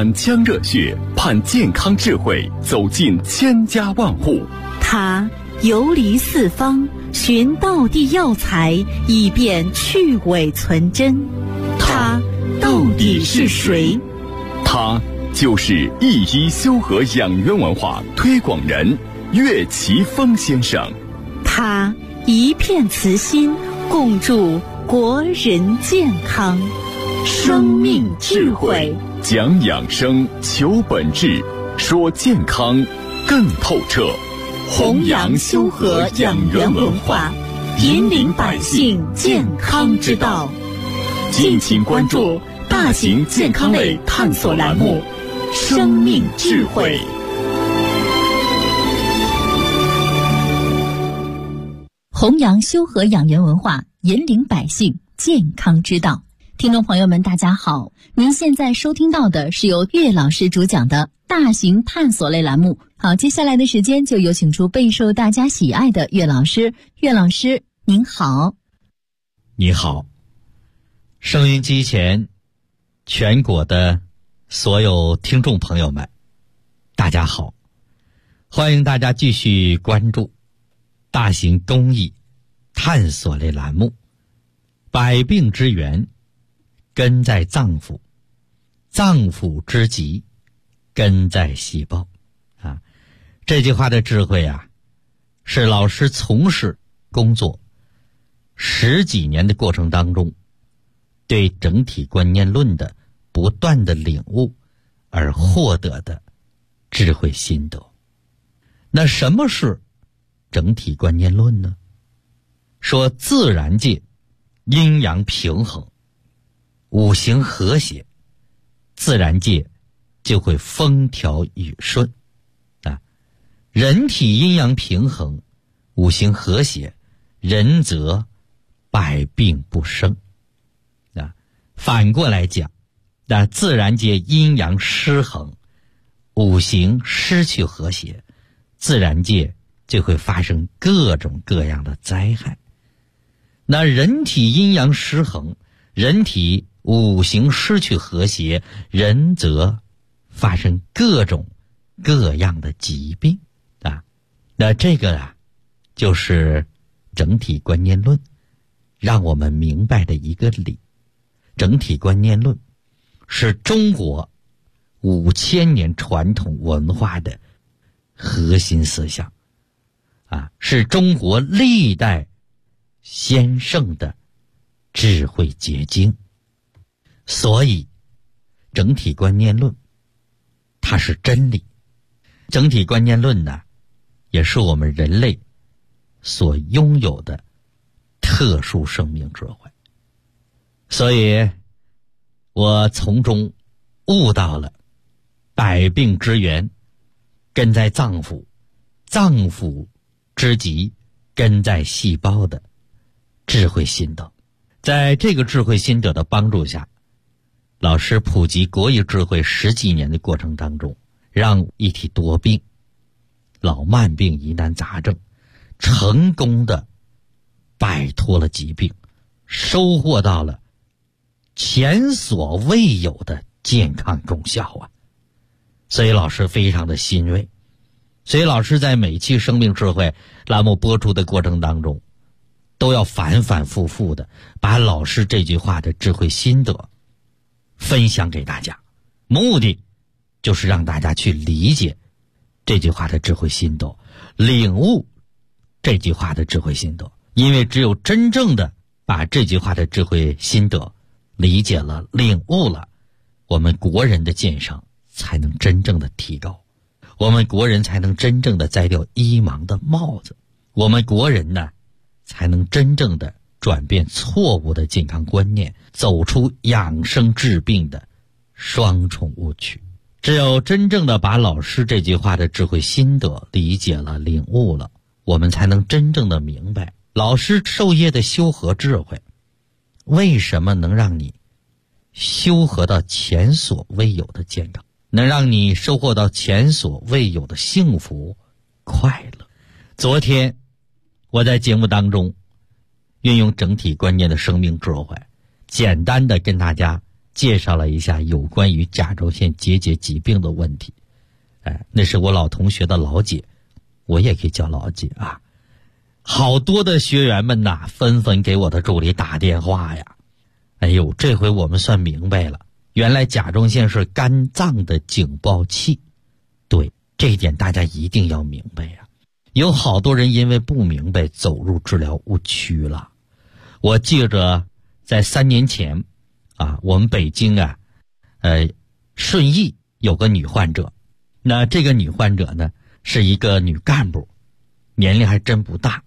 满腔热血，盼健康智慧走进千家万户。 他游离四方，寻道地药材，以便去伪存真。他到底是谁？ 他就是一医修和养元文化推广人岳奇峰先生。 他一片慈心，共筑国人健康。生命智慧， 讲养生，求本质，说健康更透彻。 弘扬修和养元文化，引领百姓健康之道。敬请关注大型健康类探索栏目《生命智慧》。 弘扬修和养元文化，引领百姓健康之道。听众朋友们，大家好，您现在收听到的是由岳老师主讲的大型探索类栏目。好，接下来的时间就有请出备受大家喜爱的岳老师。岳老师您好。 你好，收音机前全国的所有听众朋友们，大家好，欢迎大家继续关注大型公益探索类栏目百病之源根在脏腑，脏腑之疾根在细胞啊。这句话的智慧啊，是老师从事工作10几年的过程当中，对整体观念论的不断的领悟而获得的智慧心得。那什么是整体观念论呢？说自然界阴阳平衡，五行和谐，自然界就会风调雨顺啊。人体阴阳平衡，五行和谐，人则百病不生啊。反过来讲，那自然界阴阳失衡，五行失去和谐，自然界就会发生各种各样的灾害。那人体阴阳失衡，人体五行失去和谐，人则发生各种各样的疾病啊。那这个啊，就是整体观念论让我们明白的一个理。整体观念论是中国5000年传统文化的核心思想啊，是中国历代先圣的智慧结晶。所以整体观念论它是真理，整体观念论呢，也是我们人类所拥有的特殊生命智慧。所以我从中悟到了百病之源根在脏腑，脏腑之疾根在细胞的智慧心得。在这个智慧心得的帮助下，老师普及国医智慧10几年的过程当中，让一体多病、老慢病、疑难杂症成功的摆脱了疾病，收获到了前所未有的健康功效啊！所以老师非常的欣慰。所以老师在每期生命智慧栏目播出的过程当中，都要反反复复的把老师这句话的智慧心得分享给大家，目的就是让大家去理解这句话的智慧心得，领悟这句话的智慧心得。因为只有真正的把这句话的智慧心得理解了、领悟了，我们国人的健康才能真正的提高，我们国人才能真正的摘掉医盲的帽子，我们国人呢才能真正的转变错误的健康观念，走出养生治病的双重误区。只有真正的把老师这句话的智慧心得理解了、领悟了，我们才能真正的明白老师授业的修和智慧为什么能让你修和到前所未有的健康，能让你收获到前所未有的幸福快乐。昨天我在节目当中运用整体观念的生命智慧，简单的跟大家介绍了一下有关于甲状腺结节疾病的问题。那是我老同学的老姐，我也可以叫老姐啊。好多的学员们呐，纷纷给我的助理打电话呀。哎呦，这回我们算明白了，原来甲状腺是肝脏的警报器。对，这一点大家一定要明白呀。有好多人因为不明白走入治疗误区了。我记着在3年前啊，我们北京啊顺义有个女患者。那这个女患者呢是一个女干部，年龄还真不大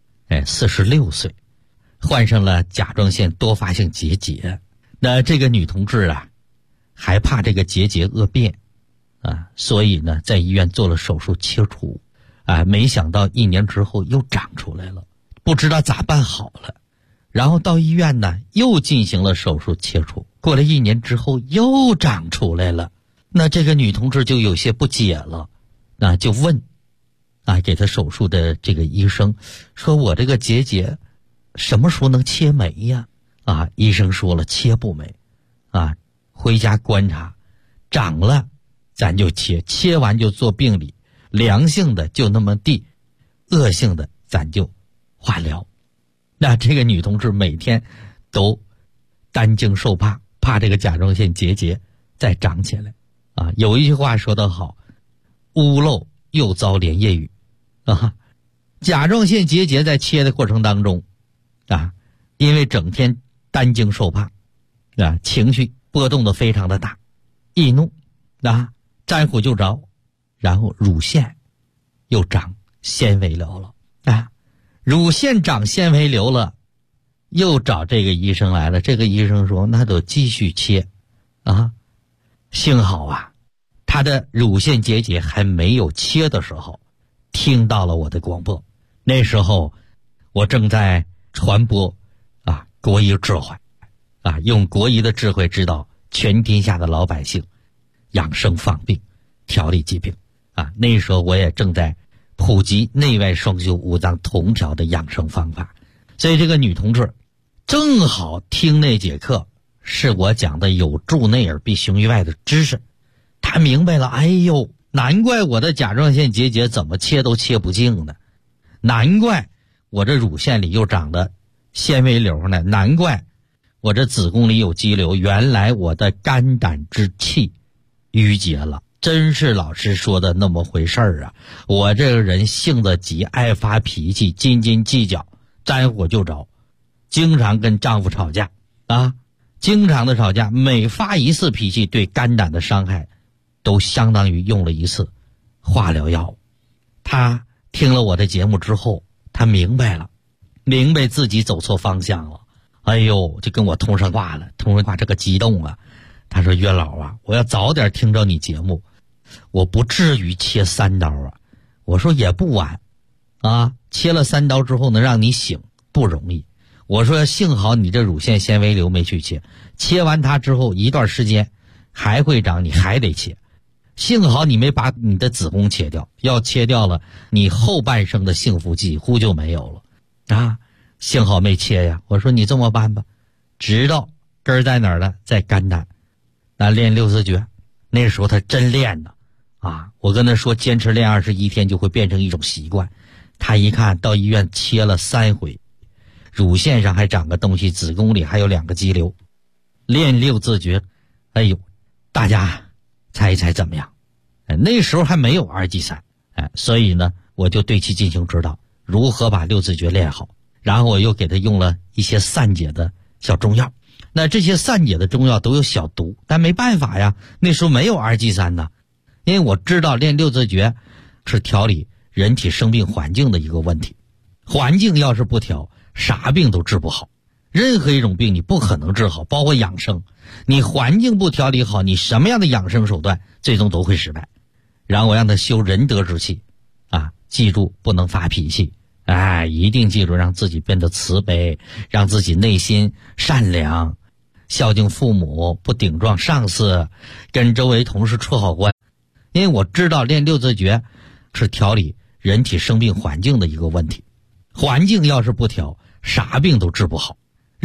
，46岁，患上了甲状腺多发性结节。那这个女同志啊还怕这个结节恶变啊，所以呢在医院做了手术切除啊，没想到1年之后又长出来了，不知道咋办好了。然后到医院呢又进行了手术切除，过了1年之后又长出来了。那这个女同志就有些不解了，那就问给她手术的这个医生说，我这个结节什么时候能切没呀？医生说了，切不没回家观察，长了咱就切，切完就做病理，良性的就那么地，恶性的咱就化疗。那这个女同志每天都担惊受怕，怕这个甲状腺结节再长起来有一句话说得好，屋漏又遭连夜雨甲状腺结节在切的过程当中因为整天担惊受怕情绪波动的非常的大，易怒沾火就着，然后乳腺又长纤维瘤了乳腺长纤维瘤了，又找这个医生来了。这个医生说那得继续切幸好他的乳腺结节还没有切的时候听到了我的广播。那时候我正在传播国医智慧用国医的智慧指导全天下的老百姓养生防病，调理疾病那时候我也正在普及内外双修五脏同调的养生方法。所以这个女同志正好听那节课是我讲的有助内耳必雄于外的知识，她明白了，哎呦，难怪我的甲状腺结节怎么切都切不净呢，难怪我这乳腺里又长了纤维瘤呢，难怪我这子宫里有肌瘤，原来我的肝胆之气淤结了。真是老师说的那么回事儿我这个人性子急，爱发脾气，斤斤计较，沾火就着，经常跟丈夫吵架经常的吵架，每发一次脾气对肝胆的伤害都相当于用了一次化疗药物。他听了我的节目之后，他明白自己走错方向了，哎呦，就跟我通上话了，这个激动他说岳老我要早点听着你节目，我不至于切3刀我说也不晚切了3刀之后能让你醒不容易。我说幸好你这乳腺纤维瘤没去切，切完它之后一段时间还会长，你还得切。幸好你没把你的子宫切掉，要切掉了你后半生的幸福几乎就没有了幸好没切呀。我说你这么办吧，知道根儿在哪儿了，在肝胆练6字诀。那时候他真练呢我跟他说坚持练21天就会变成一种习惯。他一看到医院切了3回，乳腺上还长个东西，子宫里还有2个肌瘤，练6字诀。哎呦，大家猜一猜怎么样？那时候还没有2G 3所以呢我就对其进行指导，如何把6字诀练好。然后我又给他用了一些散解的小中药。那这些散解的中药都有小毒，但没办法呀，那时候没有2G 3呢。因为我知道练6字诀是调理人体生病环境的一个问题，环境要是不调，啥病都治不好。任何一种病你不可能治好，包括养生，你环境不调理好，你什么样的养生手段最终都会失败。然后我让他修仁德之气记住不能发脾气一定记住让自己变得慈悲，让自己内心善良，孝敬父母，不顶撞上司，跟周围同事处好关。因为我知道练6字诀是调理人体生病环境的一个问题，环境要是不调，啥病都治不好。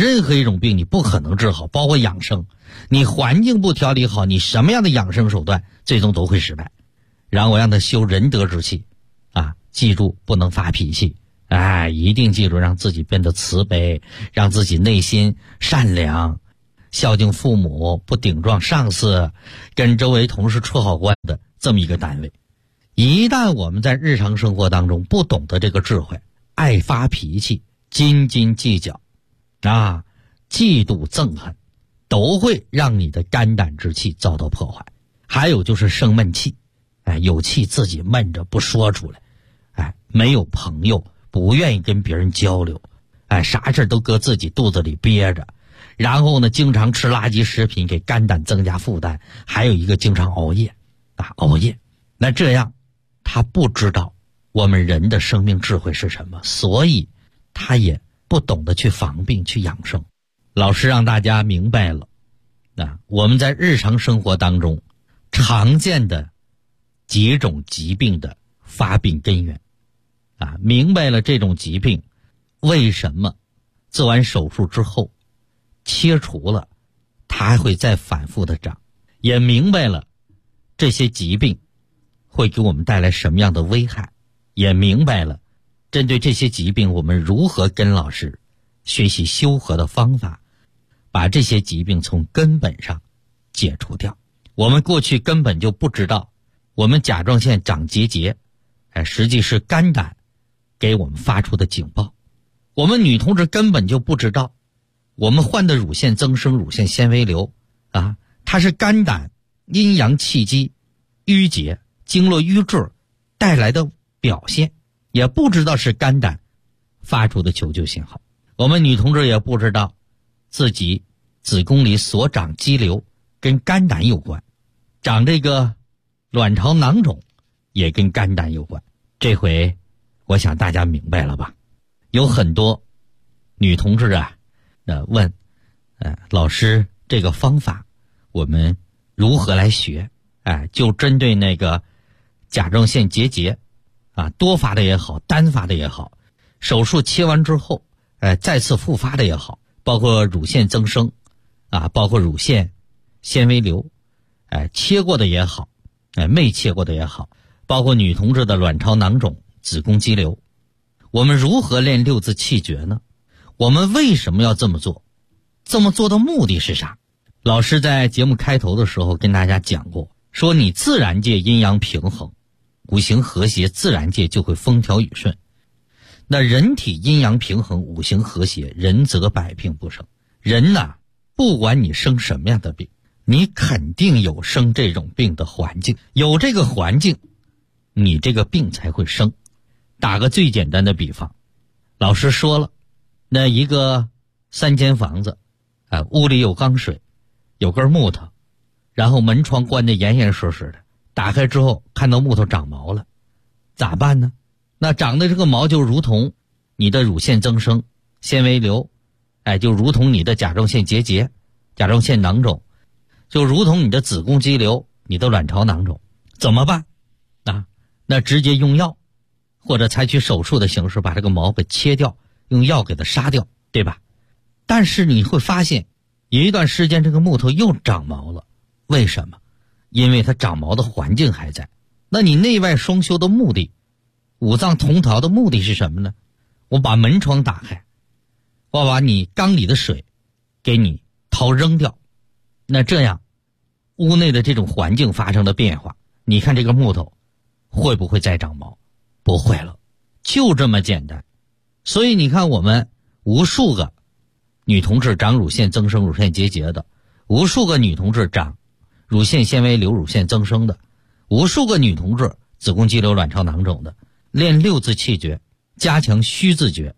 任何一种病你不可能治好，包括养生，你环境不调理好，你什么样的养生手段最终都会失败。然后我让他修仁德之气啊，记住不能发脾气，一定记住让自己变得慈悲，让自己内心善良，孝敬父母，不顶撞上司，跟周围同事处好关系的这么一个单位。一旦我们在日常生活当中不懂得这个智慧，爱发脾气，斤斤计较嫉妒憎恨，都会让你的肝胆之气遭到破坏。还有就是生闷气，有气自己闷着不说出来，没有朋友，不愿意跟别人交流，啥事都搁自己肚子里憋着，然后呢经常吃垃圾食品，给肝胆增加负担。还有一个经常熬夜，那这样他不知道我们人的生命智慧是什么，所以他也不懂得去防病去养生。老师让大家明白了我们在日常生活当中常见的几种疾病的发病根源明白了这种疾病为什么做完手术之后切除了它还会再反复的长，也明白了这些疾病会给我们带来什么样的危害，也明白了针对这些疾病我们如何跟老师学习修和的方法，把这些疾病从根本上解除掉。我们过去根本就不知道我们甲状腺长结节实际是肝胆给我们发出的警报。我们女同志根本就不知道我们患的乳腺增生、乳腺纤维瘤它是肝胆阴阳气机淤结、经络瘀滞带来的表现，也不知道是肝胆发出的求救信号。我们女同志也不知道自己子宫里所长肌瘤跟肝胆有关，长这个卵巢囊肿也跟肝胆有关。这回我想大家明白了吧？有很多女同志问老师这个方法我们如何来学？就针对那个甲状腺结节多发的也好，单发的也好，手术切完之后再次复发的也好，包括乳腺增生包括乳腺纤维瘤切过的也好没切过的也好，包括女同志的卵巢囊肿、子宫肌瘤，我们如何练六字气诀呢？我们为什么要这么做？这么做的目的是啥？老师在节目开头的时候跟大家讲过，说你自然界阴阳平衡，五行和谐，自然界就会风调雨顺。那人体阴阳平衡，五行和谐，人则百病不生。人不管你生什么样的病，你肯定有生这种病的环境，有这个环境你这个病才会生。打个最简单的比方，老师说了，那一个3间房子屋里有缸水，有根木头，然后门窗关得严严实实的，打开之后看到木头长毛了，咋办呢？那长的这个毛就如同你的乳腺增生、纤维瘤，就如同你的甲状腺结节、甲状腺囊肿，就如同你的子宫肌瘤、你的卵巢囊肿，怎么办？那直接用药，或者采取手术的形式把这个毛给切掉，用药给它杀掉，对吧？但是你会发现有一段时间这个木头又长毛了，为什么？因为它长毛的环境还在。那你内外双修的目的，五脏同调的目的是什么呢？我把门窗打开，我把你缸里的水给你掏扔掉，那这样屋内的这种环境发生了变化，你看这个木头会不会再长毛？不会了，就这么简单。所以你看我们无数个女同志长乳腺增生、乳腺结节的，无数个女同志长乳腺纤维瘤、乳腺增生的，无数个女同志子宫肌瘤、卵巢囊肿的，练六字气诀，加强虚字诀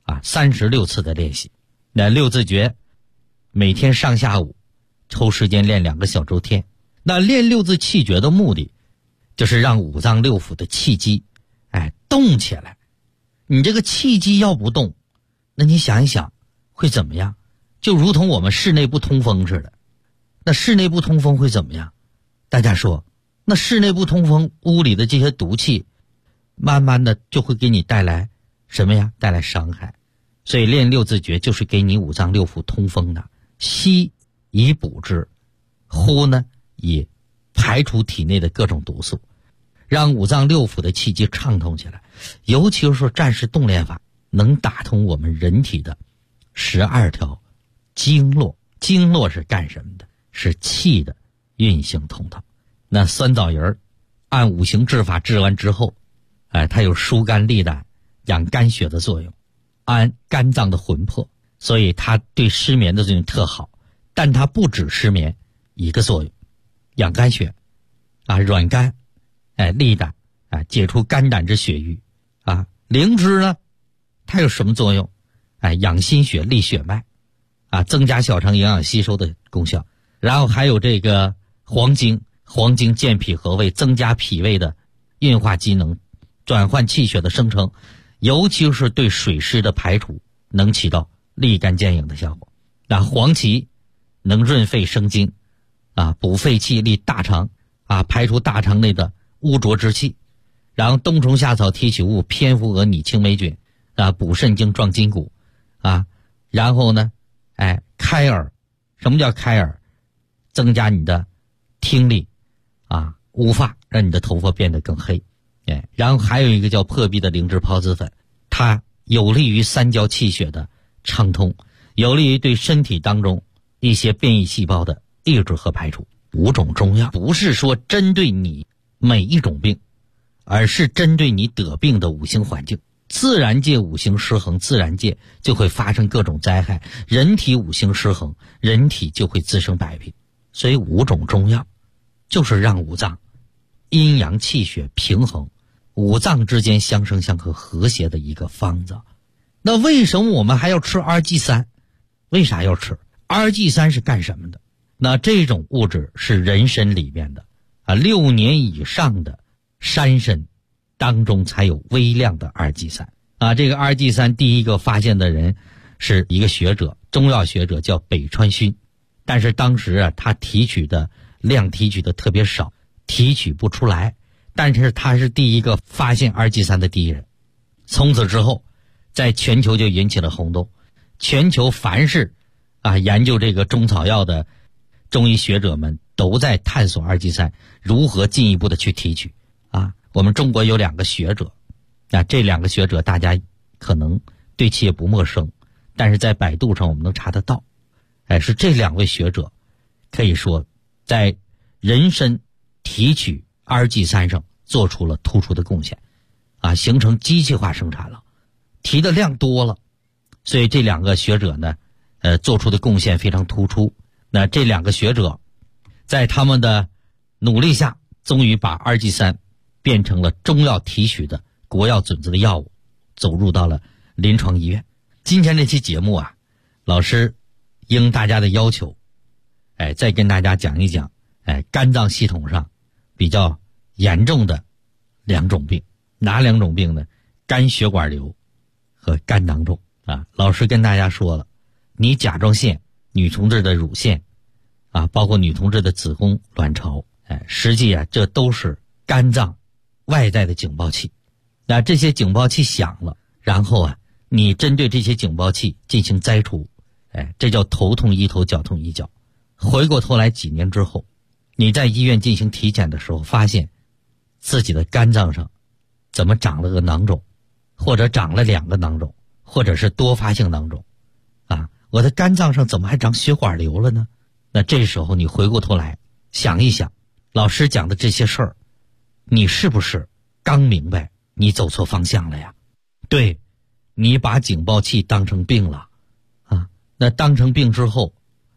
36次的练习。那六字诀每天上下午抽时间练2个小周天。那练六字气诀的目的就是让五脏六腑的气机动起来。你这个气机要不动，那你想一想会怎么样？就如同我们室内不通风似的。那室内不通风会怎么样？大家说，那室内不通风，屋里的这些毒气慢慢的就会给你带来什么呀？带来伤害。 所以练六字诀就是给你五脏六腑通风的，吸以补之，呼呢以排除体内的各种毒素，让五脏六腑的气机畅通起来。尤其是说战士动练法能打通我们人体的12条经络。经络是干什么的？是气的运行通道。那酸枣仁按五行治法治完之后，它有疏肝利胆、养肝血的作用，安肝脏的魂魄，所以它对失眠的作用特好。但它不止失眠一个作用，养肝血软肝，利胆，解除肝胆之血瘀。灵芝呢，它有什么作用？养心血、利血脉，增加小肠营养吸收的功效。然后还有这个黄精健脾和胃，增加脾胃的运化机能，转换气血的生成，尤其是对水湿的排除能起到立竿见影的效果。那黄芪能润肺生津，补肺气、利大肠，排除大肠内的污浊之气。然后冬虫夏草提取物、蝙蝠蛾拟青霉菌，补肾精、壮筋骨，然后呢，开耳，什么叫开耳？增加你的听力，乌发，让你的头发变得更黑。然后还有一个叫破壁的灵芝孢子粉，它有利于三焦气血的畅通，有利于对身体当中一些变异细胞的抑制和排除。5种中药不是说针对你每一种病，而是针对你得病的五行环境。自然界五行失衡，自然界就会发生各种灾害，人体五行失衡，人体就会滋生百病。所以5种中药就是让五脏阴阳气血平衡，五脏之间相生相克和谐的一个方子。那为什么我们还要吃RG3？为啥要吃RG3？是干什么的？那这种物质是人参里面的6年以上的山参当中才有微量的RG3。这个RG3第一个发现的人是一个学者，中药学者，叫北川勋。但是当时他提取的特别少，提取不出来。但是他是第一个发现RG3的第一人。从此之后，在全球就引起了轰动。全球凡是研究这个中草药的中医学者们都在探索RG3如何进一步的去提取。我们中国有2个学者，这2个学者大家可能对其也不陌生，但是在百度上我们能查得到。是这2位学者可以说在人参提取RG3上做出了突出的贡献，形成机器化生产了，提的量多了，所以这2个学者呢，做出的贡献非常突出。那这2个学者在他们的努力下，终于把RG3变成了中药提取的国药准则的药物，走入到了临床医院。今天这期节目老师应大家的要求，再跟大家讲一讲，肝脏系统上比较严重的2种病。哪2种病呢？肝血管瘤和肝囊肿。老师跟大家说了，你甲状腺、女同志的乳腺，包括女同志的子宫、卵巢，实际这都是肝脏外在的警报器。那这些警报器响了，然后你针对这些警报器进行摘除，这叫头痛医头，脚痛医脚。回过头来几年之后，你在医院进行体检的时候，发现自己的肝脏上怎么长了个囊肿，或者长了2个囊肿，或者是多发性囊肿。我的肝脏上怎么还长血管瘤了呢？那这时候你回过头来想一想，老师讲的这些事儿，你是不是刚明白你走错方向了呀？对，你把警报器当成病了那当成病之后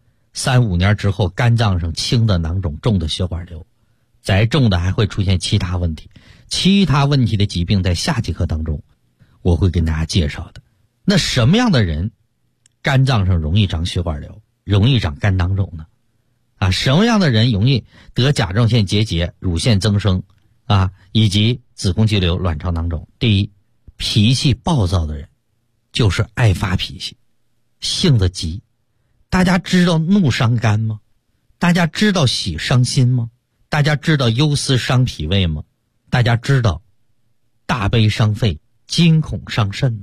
，3、5年之后，肝脏上轻的囊肿，重的血管瘤，再重的还会出现其他问题。其他问题的疾病在下节课当中我会跟大家介绍的。那什么样的人肝脏上容易长血管瘤，容易长肝囊肿呢？什么样的人容易得甲状腺结节、乳腺增生以及子宫肌瘤、卵巢囊肿？第一，脾气暴躁的人，就是爱发脾气，性子急。大家知道怒伤肝吗？大家知道喜伤心吗？大家知道忧思伤脾胃吗？大家知道大悲伤肺，惊恐伤肾吗？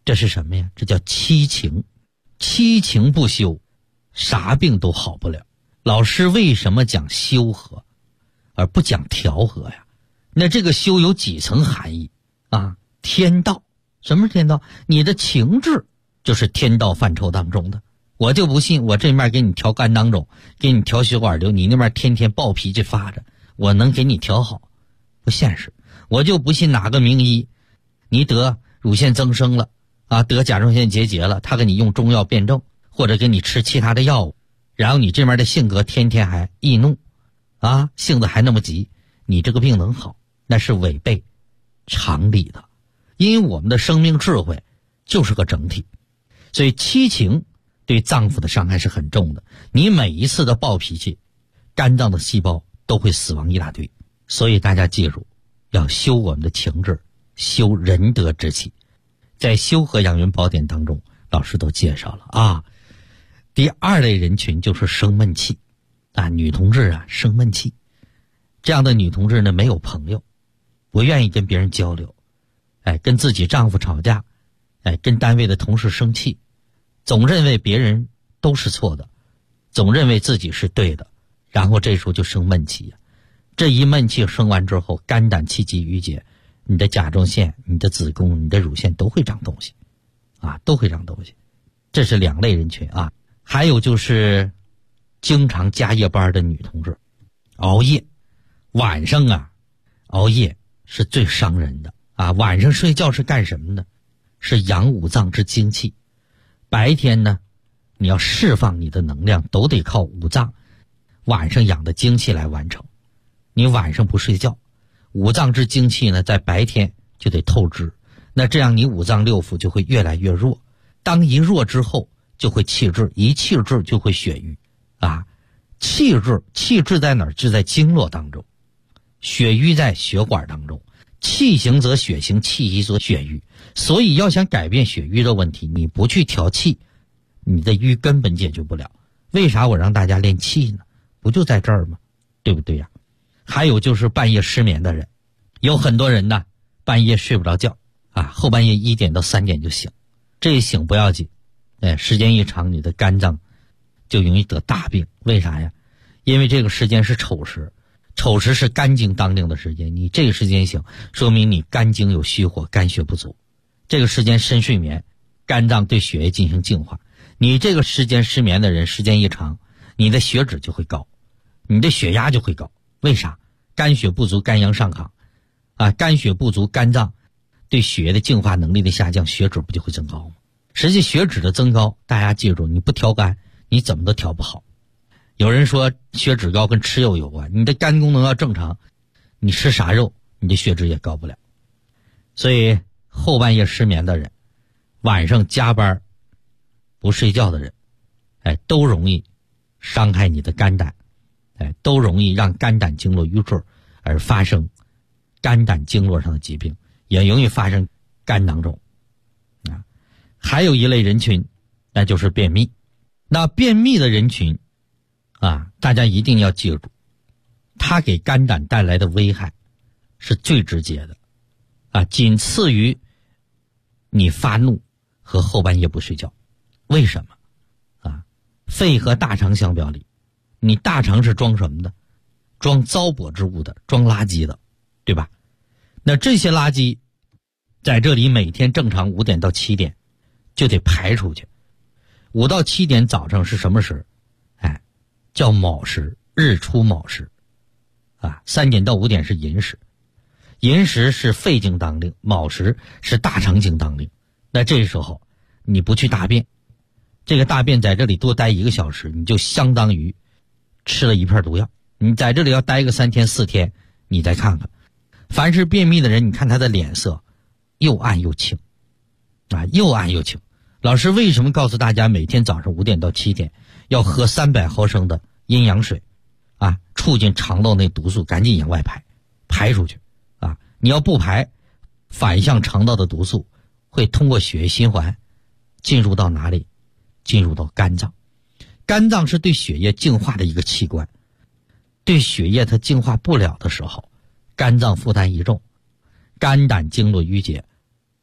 这是什么呀？这叫七情。七情不修，啥病都好不了。老师为什么讲修和而不讲调和呀？那这个修有几层含义啊？天道。什么是天道？你的情志就是天道范畴当中的。我就不信我这面给你调肝囊肿，给你调血管瘤，你那边天天暴脾气发着，我能给你调好？不现实。我就不信哪个名医，你得乳腺增生了啊，得甲状腺结节了，他给你用中药辩证，或者给你吃其他的药物，然后你这边的性格天天还易怒啊，性子还那么急，你这个病能好？那是违背常理的。因为我们的生命智慧就是个整体，所以七情对脏腑的伤害是很重的。你每一次的暴脾气，肝脏的细胞都会死亡一大堆。所以大家记住，要修我们的情志，修仁德之气。在《修和养元宝典》当中，老师都介绍了啊。第二类人群就是生闷气啊，女同志啊生闷气，这样的女同志呢没有朋友，不愿意跟别人交流，跟自己丈夫吵架，跟单位的同事生气，总认为别人都是错的，总认为自己是对的，然后这时候就生闷气呀。这一闷气生完之后，肝胆气机郁结，你的甲状腺、你的子宫、你的乳腺都会长东西啊，都会长东西。这是两类人群啊。还有就是经常加夜班的女同志，熬夜，晚上啊熬夜是最伤人的啊。晚上睡觉是干什么呢？是养五脏之精气。白天呢你要释放你的能量，都得靠五脏晚上养的精气来完成。你晚上不睡觉，五脏之精气呢在白天就得透支，那这样你五脏六腑就会越来越弱。当一弱之后就会气滞，一气滞就会血瘀啊。气滞在哪儿？就在经络当中，血瘀在血管当中。气行则血行，气瘀则血瘀。所以要想改变血瘀的问题，你不去调气，你的瘀根本解决不了。为啥我让大家练气呢？不就在这儿吗？对不对呀？还有就是半夜失眠的人，有很多人呢半夜睡不着觉啊，后半夜1点到3点就醒。这一醒不要紧，时间一长，你的肝脏就容易得大病。为啥呀？因为这个时间是丑时，丑时是肝经当令的时间，你这个时间醒，说明你肝经有虚火，肝血不足。这个时间深睡眠，肝脏对血液进行净化。你这个时间失眠的人，时间一长，你的血脂就会高，你的血压就会高。为啥？肝血不足，肝阳上亢啊，肝血不足，肝脏对血液的净化能力的下降，血脂不就会增高吗？实际血脂的增高，大家记住，你不调肝，你怎么都调不好。有人说血脂高跟吃肉有关，你的肝功能要正常，你吃啥肉，你的血脂也高不了。所以后半夜失眠的人，晚上加班不睡觉的人，都容易伤害你的肝胆，都容易让肝胆经络瘀滞而发生肝胆经络上的疾病，也容易发生肝囊肿啊。还有一类人群，那就是便秘。那便秘的人群啊，大家一定要记住，它给肝胆带来的危害是最直接的啊，仅次于你发怒和后半夜不睡觉。为什么啊？肺和大肠相表里，你大肠是装什么的？装糟粕之物的，装垃圾的，对吧？那这些垃圾在这里每天正常5点到7点就得排出去。5到7点早上是什么时？叫卯时，日出卯时啊。3点到5点是寅时，寅时是肺经当令，卯时是大肠经当令。那这时候你不去大便，这个大便在这里多待1个小时，你就相当于吃了一片毒药。你在这里要待个3天4天，你再看看，凡是便秘的人，你看他的脸色又暗又青啊，又暗又青。老师为什么告诉大家每天早上5点到7点要喝300毫升的阴阳水啊，促进肠道内毒素赶紧往外排出去啊！你要不排，反向肠道的毒素会通过血液循环进入到哪里？进入到肝脏。肝脏是对血液净化的一个器官，对血液它净化不了的时候，肝脏负担一重，肝胆经络淤结啊，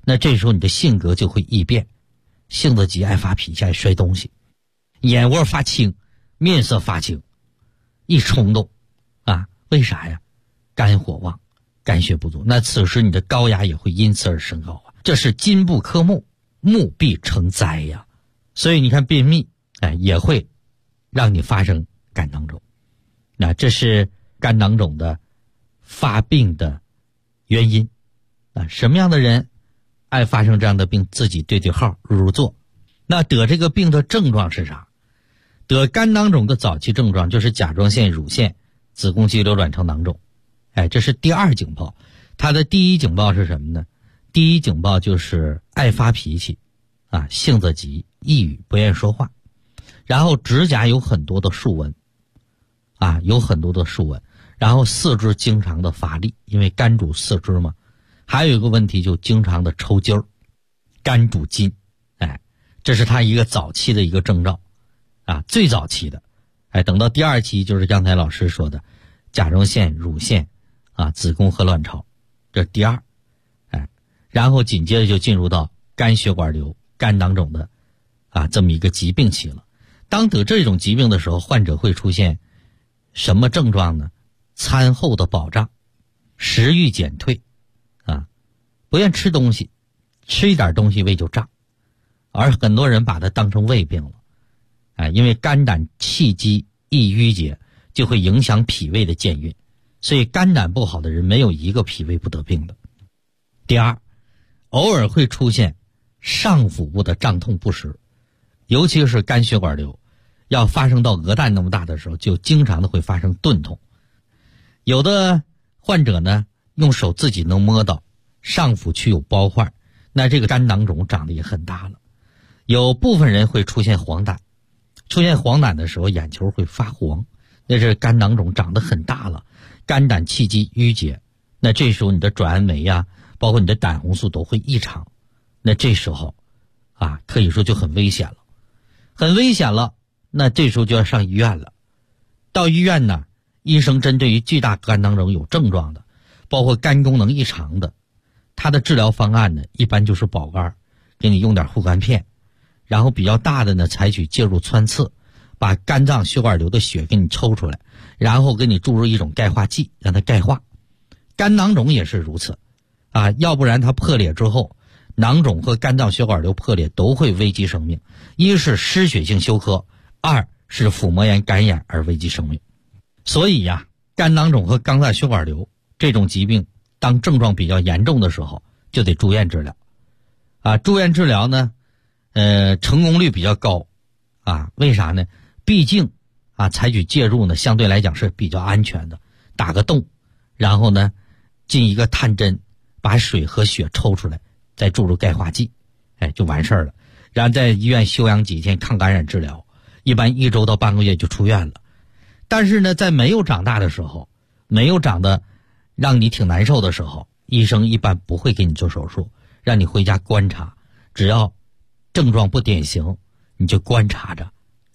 那这时候你的性格就会易变，性子急，爱发脾气，爱摔东西，眼窝发青，面色发青，一冲动啊，为啥呀？肝火旺，肝血不足，那此时你的高压也会因此而升高啊。这是金不克木，木必成灾呀。所以你看便秘，也会让你发生肝囊肿。那这是肝囊肿的发病的原因啊。什么样的人爱发生这样的病，自己对对号入座。那得这个病的症状是啥？得肝囊肿的早期症状就是甲状腺、乳腺、子宫肌瘤、卵巢囊肿。这是第二警报。它的第一警报是什么呢？第一警报就是爱发脾气啊，性子急，抑郁，不愿意说话，然后指甲有很多的竖纹啊，有很多的竖纹，然后四肢经常的乏力，因为肝主四肢嘛。还有一个问题就经常的抽筋儿，肝主筋，这是它一个早期的一个征兆啊，最早期的。等到第二期就是刚才老师说的甲状腺、乳腺啊、子宫和卵巢，这是第二。然后紧接着就进入到肝血管瘤、肝囊肿的这么一个疾病期了。当得这种疾病的时候，患者会出现什么症状呢？餐后的饱胀，食欲减退不愿吃东西，吃一点东西胃就胀，而很多人把它当成胃病了因为肝胆气机易淤结，就会影响脾胃的健运，所以肝胆不好的人没有一个脾胃不得病的。第二，偶尔会出现上腹部的胀痛不实，尤其是肝血管瘤要发生到鹅蛋那么大的时候，就经常的会发生钝痛。有的患者呢，用手自己能摸到上腹区有包块，那这个肝囊肿长得也很大了。有部分人会出现黄疸，出现黄疸的时候眼球会发黄，那是肝囊肿长得很大了，肝胆气机淤结，那这时候你的转氨酶包括你的胆红素都会异常，那这时候可以说就很危险了，很危险了。那这时候就要上医院了。到医院呢，医生针对于巨大肝囊肿有症状的，包括肝功能异常的，他的治疗方案呢，一般就是保肝，给你用点护肝片，然后比较大的呢，采取介入穿刺，把肝脏血管瘤的血给你抽出来，然后给你注入一种钙化剂，让它钙化。肝囊肿也是如此要不然它破裂之后，囊肿和肝脏血管瘤破裂都会危及生命，一是失血性休克，二是腹膜炎感染而危及生命。所以肝囊肿和肝脏血管瘤这种疾病，当症状比较严重的时候，就得住院治疗住院治疗呢成功率比较高为啥呢？毕竟采取介入呢，相对来讲是比较安全的，打个洞，然后呢进一个探针，把水和血抽出来，再注入钙化剂就完事儿了。然后在医院休养几天，抗感染治疗，一般1周到半个月就出院了。但是呢，在没有长大的时候，没有长得让你挺难受的时候，医生一般不会给你做手术，让你回家观察，只要症状不典型，你就观察着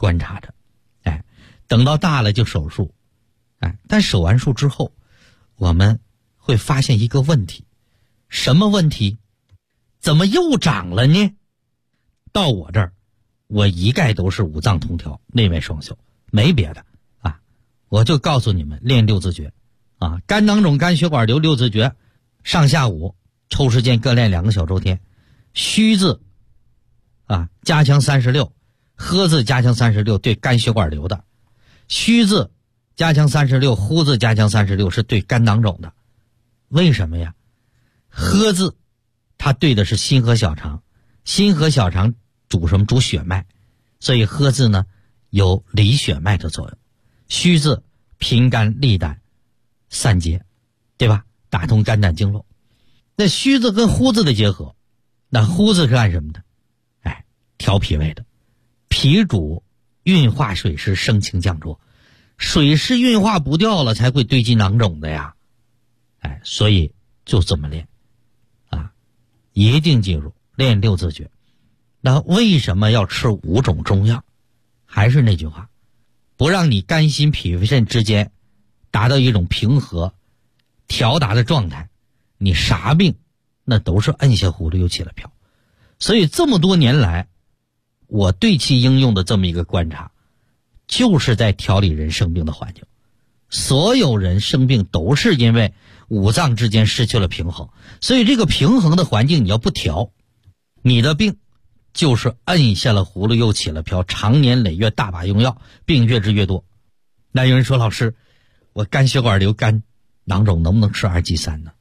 等到大了就手术但手完术之后，我们会发现一个问题。什么问题？怎么又长了呢？到我这儿，我一概都是五脏通调，内外双修，没别的我就告诉你们练六字诀肝囊肿、肝血管瘤六字诀，上下午抽时间各练2个小周天。虚字加强36，喝字加强36，对肝血管瘤的；虚字加强36，呼字加强36，是对肝囊肿的。为什么呀？喝字它对的是心和小肠，心和小肠主什么？主血脉，所以喝字呢有理血脉的作用。虚字平肝利胆散结，对吧？打通肝胆经络。那虚字跟呼字的结合，那呼字是干什么的？调脾胃的。脾主运化水湿，生清降浊，水湿运化不掉了，才会堆积囊肿的呀。所以就这么练一定记住练六字诀。那为什么要吃5种中药？还是那句话，不让你肝心脾肺肾之间达到一种平和调达的状态，你啥病那都是摁下葫芦又起了瓢。所以这么多年来，我对其应用的这么一个观察，就是在调理人生病的环境。所有人生病都是因为五脏之间失去了平衡，所以这个平衡的环境你要不调，你的病就是摁下了葫芦又起了瓢，长年累月大把用药，病越治越多。那有人说，老师，我肝血管瘤、肝囊肿能不能吃RG3呢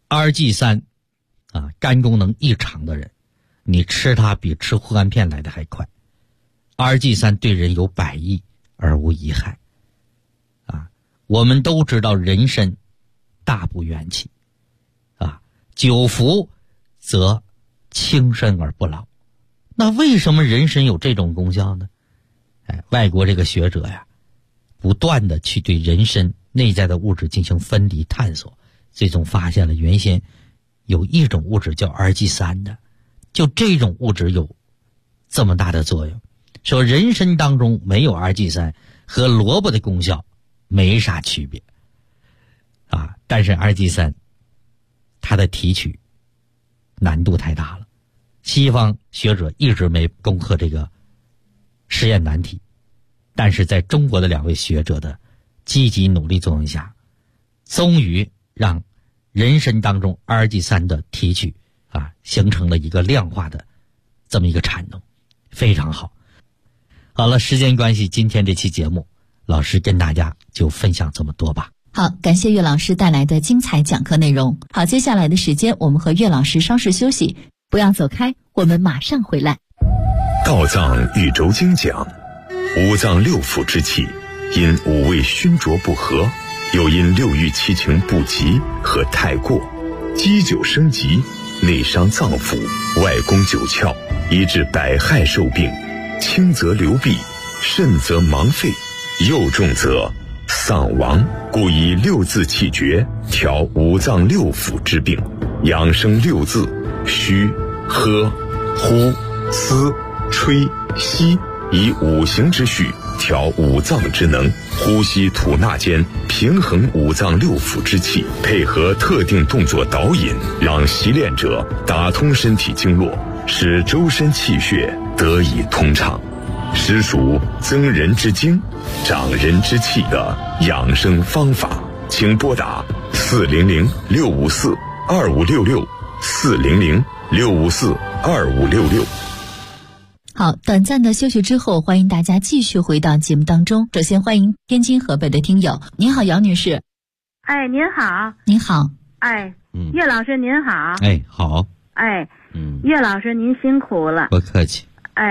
？RG3肝功能异常的人，你吃它比吃护肝片来的还快。RG3对人有百益而无一害。我们都知道人参大补元气，久服则轻身而不老。那为什么人参有这种功效呢？外国这个学者呀，不断的去对人参内在的物质进行分离探索，最终发现了原先有一种物质叫 RG3 的，就这种物质有这么大的作用。说人参当中没有 RG3 和萝卜的功效没啥区别但是 RG3 它的提取难度太大了，西方学者一直没攻克这个实验难题，但是在中国的2位学者的积极努力作用下，终于让人参当中 RG3 的提取形成了一个量化的这么一个产能，非常好。好了，时间关系，今天这期节目老师跟大家就分享这么多吧。 好，感谢岳老师带来的精彩讲课内容。好，接下来的时间我们和岳老师稍事休息，不要走开，我们马上回来。 道藏宇宙经讲，五脏六腑之气因五味熏浊不和，又因六欲七情不及和太过，积久生疾，内伤脏腑，外攻九窍，以致百害受病，轻则流弊，甚则盲废，又重则丧亡。故以六字气诀调五脏六腑之病，养生六字：虚、喝、呼、思、吹、吸，以五行之序调五脏之能，呼吸吐纳间平衡五脏六腑之气，配合特定动作导引，让习练者打通身体经络，使周身气血得以通畅，实属增人之精、长人之气的养生方法。请拨打400-654-2566 400-654-2566。 好，短暂的休息之后，欢迎大家继续回到节目当中。首先欢迎天津河北的听友，您好，姚女士。 您好。 您好。 岳老师您好。 好。 岳老师您辛苦了。 不客气。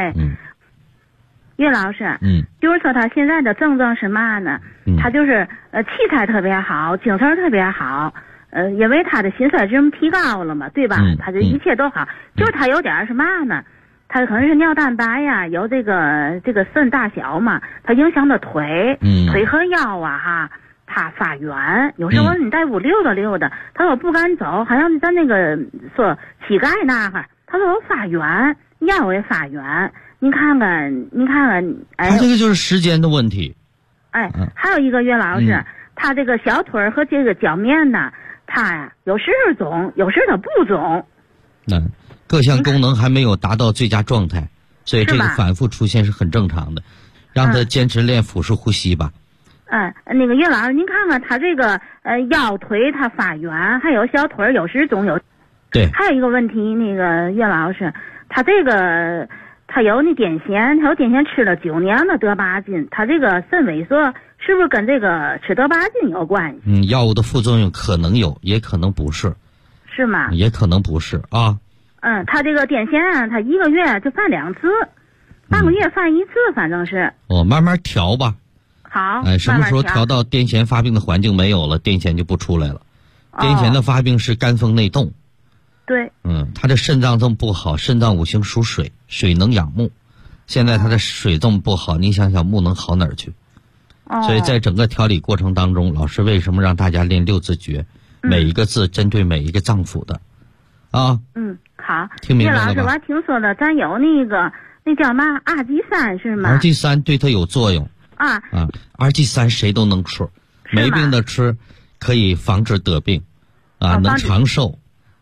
岳老师，就是说他现在的症状是嘛呢？他就是气彩特别好，精神特别好，因为他的心率值提高了嘛，对吧？他这一切都好，就是他有点是嘛呢？他可能是尿蛋白呀，有这个肾大小嘛，他影响的腿和腰他发圆，有时候你在屋溜达溜达，他说不敢走，好像咱那个说膝盖那块，他说我发圆，腰也发圆。您看看， 他这个就是时间的问题。 还有一个岳老师，他这个小腿和这个脚面呢，他有时是肿，有时他不肿。 各项功能还没有达到最佳状态，所以这个反复出现是很正常的。让他坚持练腹式呼吸吧。 那个岳老师，您看看他这个腰腿他发圆，还有小腿有时肿有。 对。 还有一个问题，那个岳老师，他这个。他有那癫痫，吃了9年了，得8斤。他这个肾萎缩是不是跟这个吃得8斤有关系？ 药物的副作用可能有，也可能不是。 是吗？ 也可能不是啊。 他这个癫痫他1个月就犯2次，半个月犯1次，反正是。 慢慢调吧。 好。 什么时候调到癫痫发病的环境没有了，癫痫就不出来了。癫痫的发病是肝风内动。 对。 他的肾脏这么不好，肾脏五行属水，水能养木。现在他的水这么不好，你想想木能好哪儿去？所以在整个调理过程当中，老师为什么让大家练6字诀？每一个字针对每一个脏腑的。好。 听明白了吧？岳老师，我还听说的，咱有那叫嘛RG3是吗 ？RG3对它有作用。RG3谁都能吃，没病的吃可以防止得病，能长寿。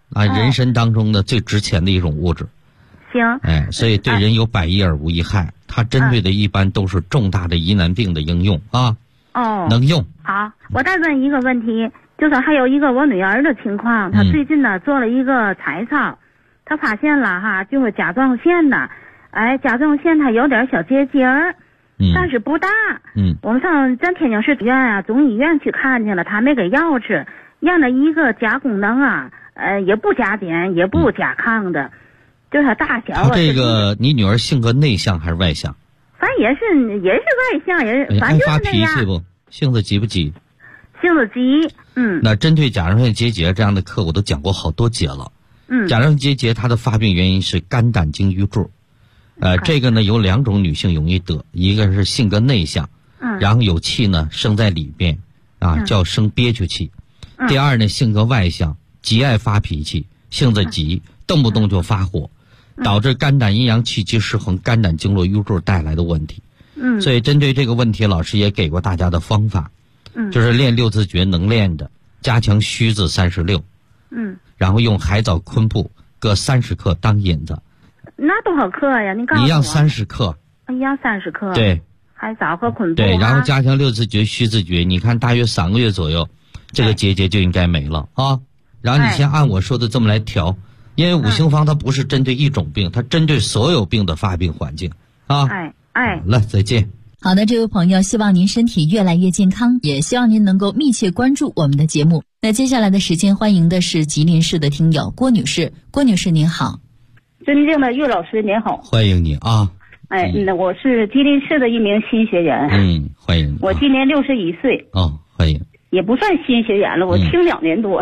啊，人参当中的最值钱的一种物质。 行。 哎，所以对人有百益而无一害。它针对的一般都是重大的疑难病的应用啊。 哦。 能用。 好，我再问一个问题，就是还有一个我女儿的情况，她最近呢做了一个彩超，她发现了哈，就是甲状腺呢，甲状腺它有点小结节儿。但是不大。我们上咱天津市医院啊，总医院去看去了，他没给药吃，验了一个甲功能啊，也不加碘，也不甲亢的，就是它大小。 他这个你女儿性格内向还是外向？ 反正也是外向，也是反正就是那样。 爱发脾气不？性子急不急？ 性子急。 那针对甲状腺结节这样的课我都讲过好多节了。甲状腺结节它的发病原因是肝胆经瘀滞。这个呢有2种女性容易得，一个是性格内向，然后有气呢生在里边，叫生憋屈气。第二呢性格外向，极爱发脾气，性子急，动不动就发火，导致肝胆阴阳气机失衡，肝胆经络瘀滞带来的问题。所以针对这个问题，老师也给过大家的方法，就是练6字诀能练的，加强虚字36，然后用海藻昆布各30克当引子。 那多少克呀？你告诉我。 一样30克。 一样30克。 对。 海藻和昆布。 对，然后加强6字诀、虚字诀，你看大约3个月左右，这个结节就应该没了啊。然后你先按我说的这么来调，因为五行方它不是针对一种病，它针对所有病的发病环境啊。好了，再见。 好的，这位朋友，希望您身体越来越健康，也希望您能够密切关注我们的节目。那接下来的时间，欢迎的是吉林市的听友郭女士。郭女士您好。 尊敬的岳老师您好。 欢迎你啊。 我是吉林市的一名新学员。 欢迎你。 我今年61岁。 欢迎。 也不算新学员了，我听2年多。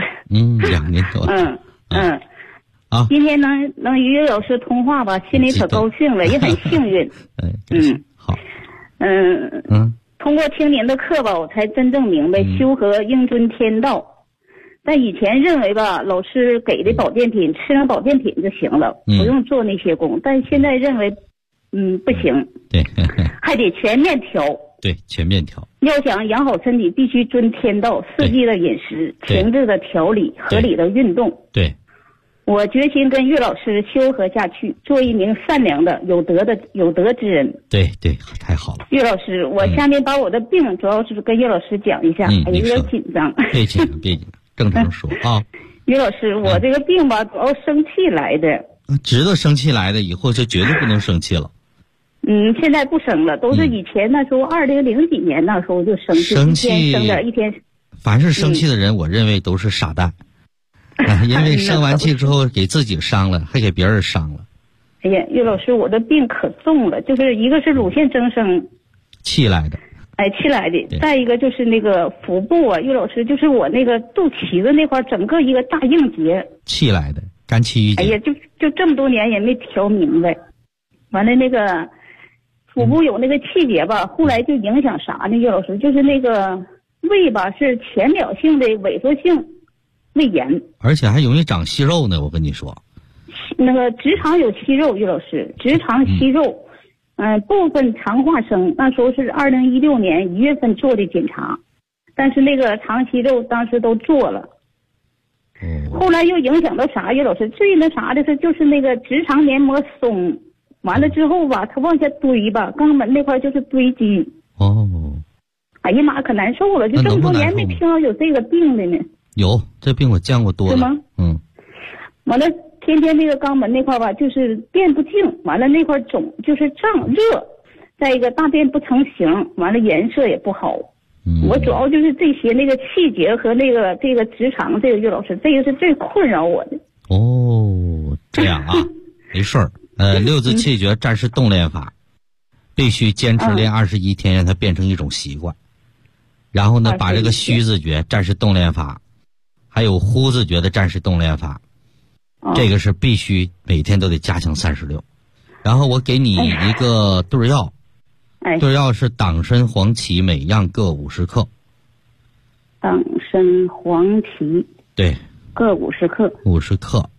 2年多。 今天能与岳老师通话吧，心里可高兴了，也很幸运。 好。 通过听您的课吧，我才真正明白修和应遵天道。但以前认为吧，老师给的保健品吃上保健品就行了，不用做那些功。但现在认为，不行。 对， 还得全面调。 对，全面调。 要想养好身体，必须遵天道，四季的饮食，停滞的调理，合理的运动。 对。 我决心跟岳老师修和下去，做一名善良的、有德之人。 对，太好了。 岳老师，我下面把我的病主要是跟岳老师讲一下，有点紧张。 别紧张，正常说啊。 岳老师，我这个病吧，主要生气来的。 值得生气来的，以后就绝对不能生气了。 现在不生了，都是以前那时候2000几年那时候就生气， 生气生点一天。 凡是生气的人，我认为都是傻蛋。因为生完气之后给自己伤了，还给别人伤了。 哎呀，岳老师，我的病可重了，就是一个是乳腺增生， 气来的。 气来的。再一个就是那个腹部啊，岳老师，就是我那个肚脐子那块整个一个大硬结。 气来的，肝气郁结。 哎呀，就这么多年也没调明白。完了那个腹部有那个气结吧，后来就影响啥呢？岳老师，就是那个胃吧是浅表性的萎缩性胃炎， 而且还容易长息肉呢。我跟你说， 那个直肠有息肉，岳老师，直肠息肉，部分肠化生，那时候是2016年1月份做的检查，但是那个肠息肉当时都做了。后来又影响到啥？岳老师，最那啥的是就是那个直肠黏膜松，完了之后吧，它往下堆吧，肛门那块就是堆积。哎呀妈，可难受了，就这么多年没听到有这个病的呢。 有这病我见过多了。 是吗？完了，天天那个肛门那块吧，就是便不净，完了那块肿，就是胀热，再一个大便不成形，完了颜色也不好。我主要就是这些那个气结和这个直肠，这个岳老师，这个是最困扰我的。 这样啊，没事儿。6字气诀战士动练法，必须坚持练21天，让它变成一种习惯。然后呢，把这个虚字诀战士动练法。还有呼字诀的战士动练法，这个是必须每天都得加强36。然后我给你一个对药，对药是党参、黄芪，每样各50克。 党参、黄芪， 对， 各50克。 50克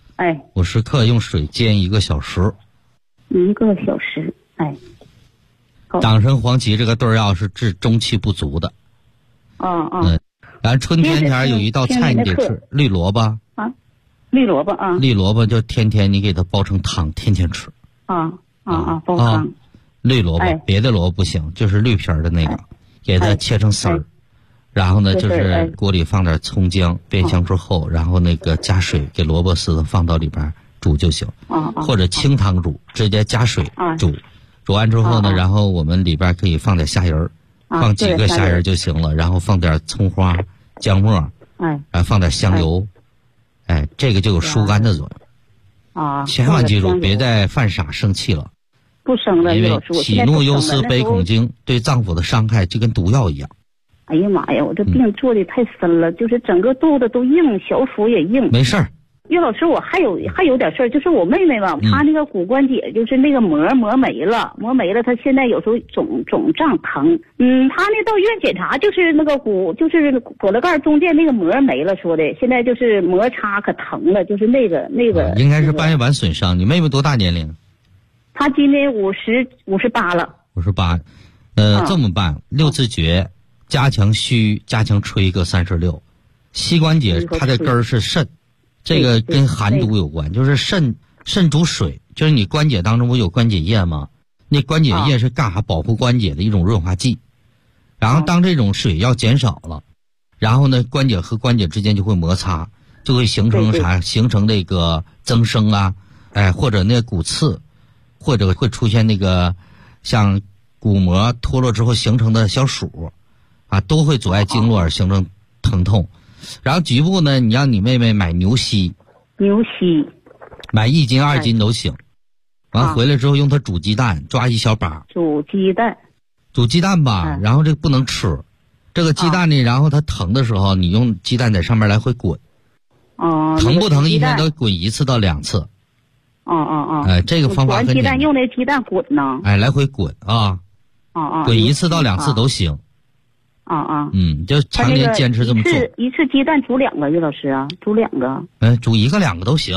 ，50克用水煎1个小时。 1个小时， 党参、黄芪这个对药是治中气不足的。 然后春天前有一道菜你得吃，绿萝卜。 绿萝卜啊。 绿萝卜就天天你给它煲成汤，天天吃。 煲汤。 绿萝卜，别的萝卜不行，就是绿皮的那个，给它切成丝儿。然后呢，就是锅里放点葱姜，煸香之后，然后那个加水，给萝卜丝放到里边煮就行。或者清汤煮，直接加水煮。煮完之后呢，然后我们里边可以放点虾仁儿，放几个虾仁就行了，然后放点葱花、姜末，放点香油，这个就有疏肝的作用。千万记住，别再犯傻生气了。 不生了， 因为喜怒忧思悲恐惊对脏腑的伤害就跟毒药一样。 哎呀妈呀，我这病做的太深了，就是整个肚子都硬，小腹也硬。 没事儿。 岳老师，我还有点事儿，就是我妹妹吧，她那个骨关节就是那个膜没了，她现在有时候肿胀疼。她那到医院检查，就是那个就是骨头盖中间那个膜没了，说的现在就是摩擦可疼了，就是那个。 应该是半月板损伤。你妹妹多大年龄？ 她今年58了。 58，这么办？6字诀，加强虚，加强吹各36。膝关节它的根儿是肾。这个跟寒毒有关，就是肾主水，就是你关节当中不有关节液吗？那关节液是干啥？保护关节的一种润滑剂。然后当这种水要减少了，然后呢，关节和关节之间就会摩擦，就会形成啥？形成那个增生啊，或者那个骨刺，或者会出现那个像骨膜脱落之后形成的小鼠，都会阻碍经络而形成疼痛。然后局部呢，你让你妹妹买牛膝，买1斤2斤都行。完回来之后用它煮鸡蛋，抓一小把。煮鸡蛋吧，然后这个不能吃。这个鸡蛋呢，然后它疼的时候，你用鸡蛋在上面来回滚。疼不疼？一天都滚1次到2次。这个方法很简单。 鸡蛋用那鸡蛋滚呢？ 来回滚啊。滚1次到2次都行。就常年坚持这么做。 一次鸡蛋煮2个，岳老师啊，煮2个。 煮1个2个都行。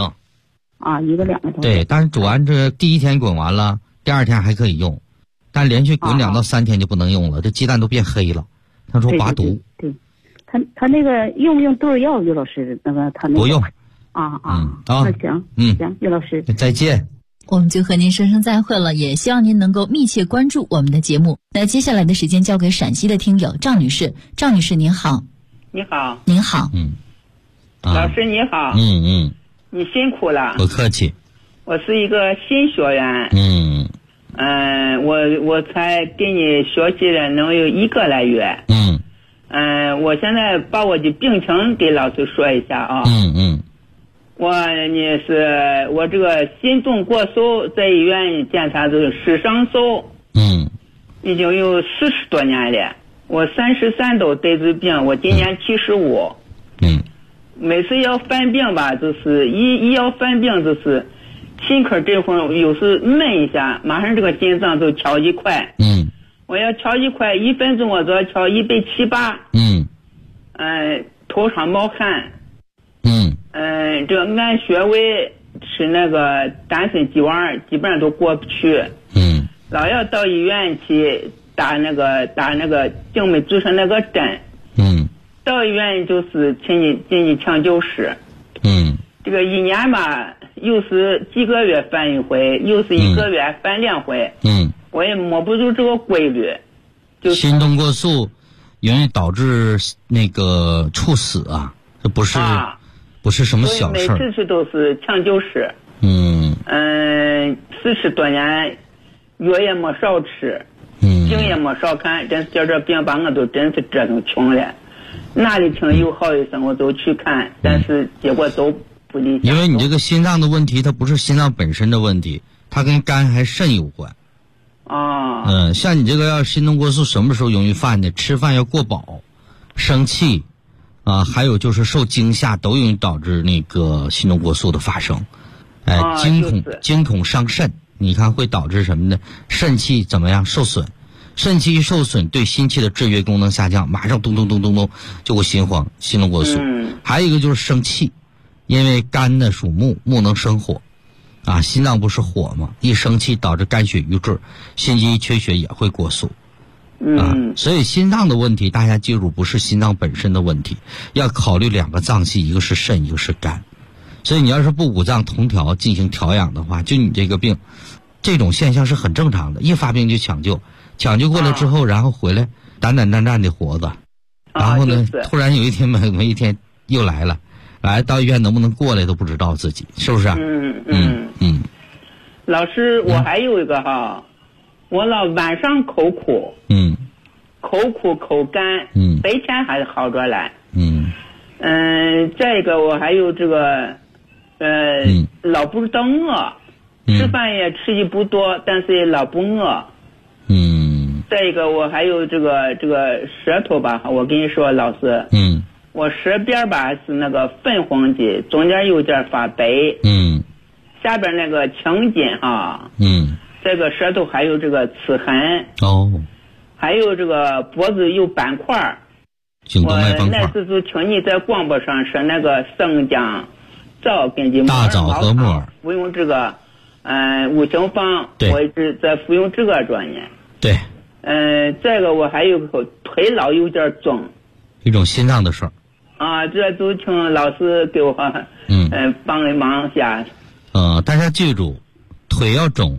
1个2个都行。对， 但是煮完这第1天滚完了，第2天还可以用，但连续滚2到3天就不能用了，这鸡蛋都变黑了。他说滑毒。 对，他那个用不用对药？岳老师，那个他那个不用。 那行，行，岳老师再见。 我们就和您说声再会了，也希望您能够密切关注我们的节目。那接下来的时间交给陕西的听友赵女士。赵女士您好。 你好。 您好。 老师你好。你辛苦了。 不客气。 我是一个新学员。我才给你学习了能有1个来月。我现在把我的病情给老师说一下啊。我这个心动过瘦，在医院检查就是室上瘦。已经有40多年了。我33都得这病，我今年75。每次要犯病吧，就是一要犯病就是心口这会儿有时闷一下，马上这个心脏就跳一块。我要跳一块，1分钟我就要跳170、180。头上冒汗。这按穴位吃那个丹参鸡丸基本上都过不去。老要到医院去打那个静脉注射那个针。到医院就是进去抢救室。这个1年吧，又是几个月犯一回，又是1个月犯2回。我也摸不住这个规律。就是心动过速容易导致那个猝死啊，这不是什么小事。 每次去都是抢救室。40多年，药也没少吃，病也没少看，真是叫这病把我都真是折腾穷了。哪里听有好医生我都去看，但是结果都不理想。 因为你这个心脏的问题，它不是心脏本身的问题，它跟肝还肾有关。像你这个要心动过速，什么时候容易犯呢？吃饭要过饱，生气还有就是受惊吓，都容易导致那个心动过速的发生。惊恐伤肾，你看会导致什么呢？肾气怎么样受损？肾气一受损，对心气的制约功能下降，马上咚咚咚咚咚就会心慌、心动过速。还有一个就是生气，因为肝呢属木，木能生火。心脏不是火吗？一生气导致肝血瘀滞，心肌缺血也会过速。所以心脏的问题，大家记住，不是心脏本身的问题，要考虑2个脏器，一个是肾，一个是肝。 所以你要是不五脏同调进行调养的话，就你这个病，这种现象是很正常的，一发病就抢救，抢救过来之后，然后回来胆胆战战的活着，然后呢，突然有一天某一天又来了，到医院能不能过来都不知道自己，是不是？ 老师，我还有一个哈，我老晚上口苦，口苦口干，白天还好着来，再一个我还有这个，老不知道饿，吃饭也吃的不多，但是也老不饿，再一个我还有这个舌头吧，我跟你说，老师，我舌边吧是那个粉红的，中间有点发白，下边那个青筋哈，这个舌头还有这个刺痕，还有这个脖子有斑块。我那次就听你在广播上说那个生姜枣跟的大枣和木耳服用这个五行方，我一直在服用这个专业。 对。 这个我还有个腿老有点肿， 一种心脏的事儿。 这就请老师给我帮个忙一下。 大家记住，腿要肿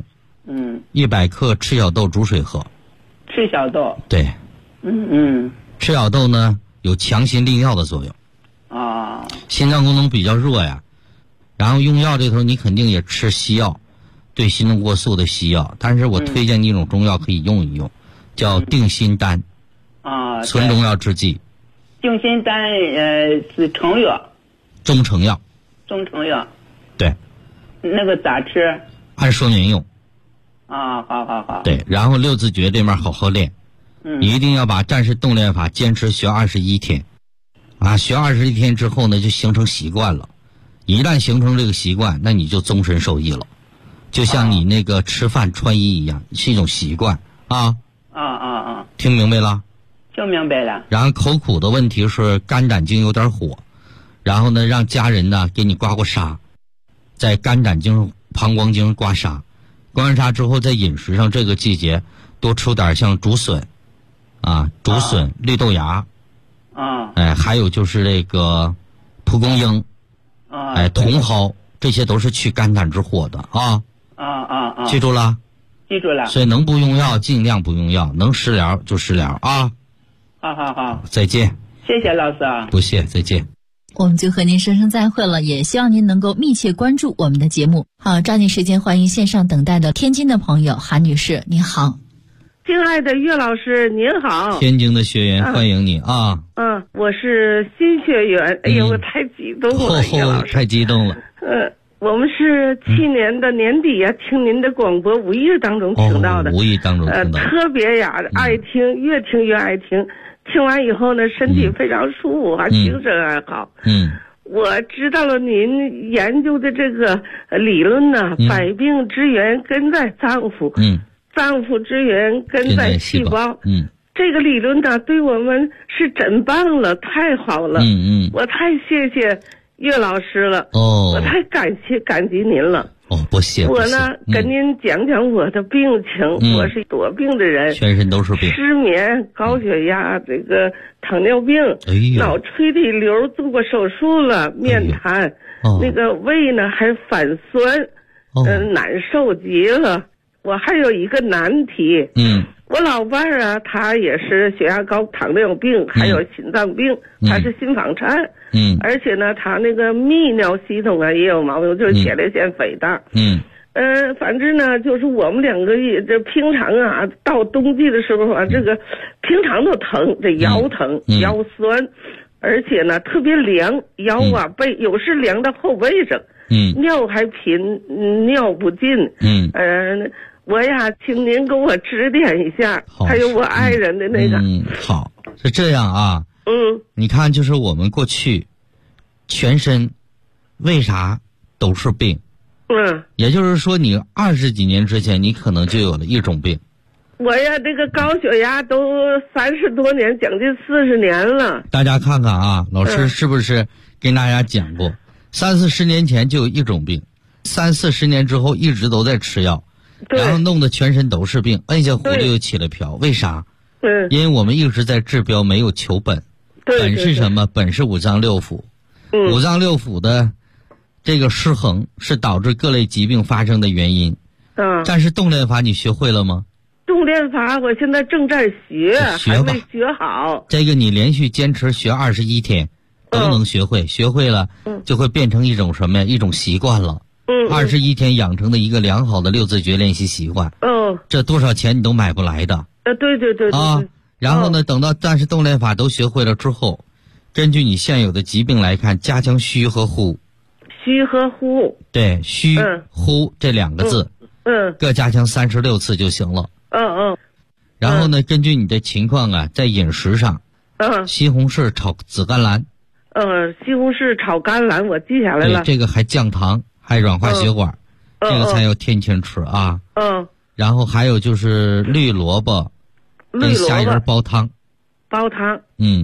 ，100克赤小豆煮水喝。 赤小豆。 对。赤小豆呢有强心利尿的作用。心脏功能比较弱呀，然后用药这头你肯定也吃西药，对心动过速的西药，但是我推荐你一种中药可以用一用，叫定心丹。纯中药制剂。 定心丹是成药。 中成药。 中成药。 对。 那个咋吃？ 按说明用。 好。 对，然后六字诀这面好好练。你一定要把战士动练法坚持学21天。学21天之后呢，就形成习惯了。一旦形成这个习惯，那你就终身受益了。就像你那个吃饭穿衣一样，是一种习惯啊。听明白了？ 听明白了。 然后口苦的问题是肝胆经有点火，然后呢，让家人呢给你刮过痧，在肝胆经、膀胱经刮痧，刮完痧之后，在饮食上这个季节多吃点像竹笋，竹笋、绿豆芽，还有就是这个蒲公英，茼蒿，这些都是去肝胆之火的记住了？ 记住了。 所以能不用药尽量不用药，能食疗就食疗啊。 好， 再见。 谢谢老师啊。 不谢，再见。 我们就和您说声再会了，也希望您能够密切关注我们的节目。好，抓紧时间欢迎线上等待的天津的朋友韩女士，您好。 亲爱的岳老师您好。 天津的学员欢迎你啊。 我是新学员。哎呦，我太激动了，岳老师太激动了。 我们是去年的年底听您的广播，无意当中听到的。 无意当中听到的。 特别爱听，越听越爱听。听完以后呢，身体非常舒服，精神还好。我知道了您研究的这个理论呢，百病之源根在脏腑，脏腑之源根在细胞。这个理论呢，对我们是真棒了，太好了。我太谢谢岳老师了。我太感激您了。 不谢。 我呢跟您讲讲我的病情。我是多病的人， 全身都是病， 失眠、高血压、这个糖尿病、脑垂体瘤做过手术了，面瘫，那个胃呢还反酸，难受极了。我还有一个难题。我老伴儿他也是血压高、糖尿病，还有心脏病，他是心房颤。而且呢，他那个泌尿系统也有毛病，就是前列腺肥大。反正呢，就是我们两个这平常到冬季的时候这个平常都疼，这腰疼、腰酸，而且呢特别凉，腰背有时凉到后背上。尿还频，尿不尽。我请您给我指点一下，还有我爱人的那个。 好，是这样啊。你看，就是我们过去全身为啥都是病？也就是说，你20几年之前，你可能就有了一种病。 我这个高血压都30多年，将近40年了。 大家看看啊，老师是不是跟大家讲过，30-40年前就有一种病，30-40年之后一直都在吃药。然后弄得全身都是病，摁下葫芦又起了瓢。为啥？因为我们一直在治标，没有求本。本是什么？本是五脏六腑。五脏六腑的这个失衡是导致各类疾病发生的原因。但是动练法你学会了吗？ 动练法我现在正在学还没学好。 这个你连续坚持学21天都能学会，学会了就会变成一种什么呀？一种习惯了。21天养成的一个良好的6字诀练习习惯。这多少钱你都买不来的。 对啊。然后呢，等到但是动练法都学会了之后，根据你现有的疾病来看，加强虚和呼。 虚和呼。 对，虚呼这2个字，各加强36次就行了。然后呢，根据你的情况啊，在饮食上，西红柿炒紫甘蓝。 西红柿炒甘蓝我记下来了。 对，这个还降糖，还软化血管，这个才要天天吃啊。然后还有就是绿萝卜跟虾仁煲汤。 煲汤。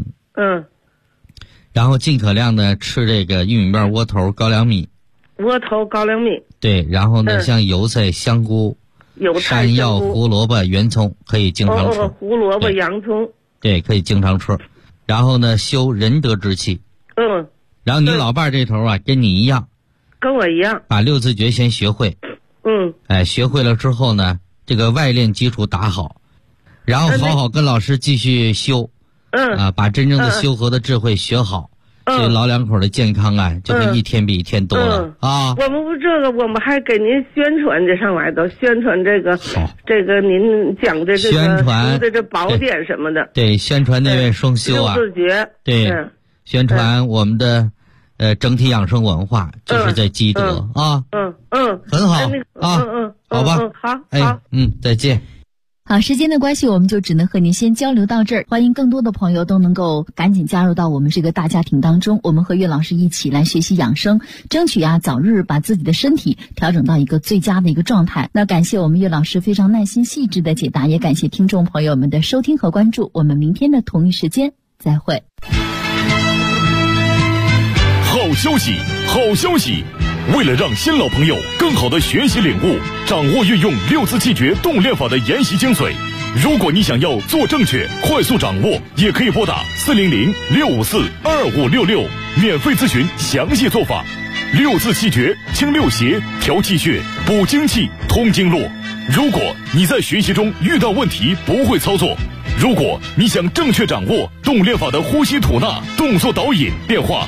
然后尽可量的吃这个玉米面、窝头、高粱米。窝头、高粱米。对，然后呢，像油菜、香菇、山药、胡萝卜、圆葱可以经常吃。 胡萝卜、洋葱。 对，可以经常吃。然后呢，修仁德之气。然后你老伴这头啊，跟你一样。 跟我一样。把 6字诀先学会。学会了之后呢，这个外练基础打好，然后好好跟老师继续修。把真正的修和的智慧学好。这老两口的健康啊，就会一天比一天多了啊！ 我们不这个，我们还给您宣传这上来的，宣传这个您讲的这个宣传的这宝典什么的。 对，宣传那位双修啊，6 字诀。 对，宣传我们的整体养生文化，就是在积德啊。很好啊。好吧。 好。 再见。 好，时间的关系，我们就只能和您先交流到这儿。欢迎更多的朋友都能够赶紧加入到我们这个大家庭当中，我们和岳老师一起来学习养生，争取早日把自己的身体调整到一个最佳的一个状态。那感谢我们岳老师非常耐心细致的解答，也感谢听众朋友们的收听和关注。我们明天的同一时间再会。 好消息，好消息！为了让新老朋友更好的学习领悟，掌握运用6字气诀动练法的研习精髓，如果你想要做正确、快速掌握，也可以拨打400-654-2566免费咨询详细做法。6字气诀清六邪、调气血、补精气、通经络。如果你在学习中遇到问题不会操作，如果你想正确掌握动练法的呼吸吐纳、动作导引，电话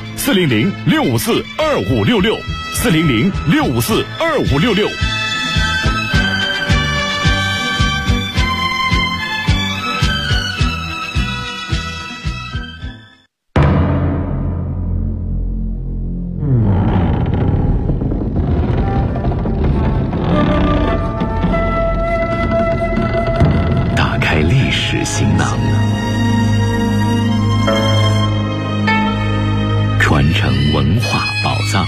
400-654-2566，400-654-2566。打开历史行囊，传承文化宝藏。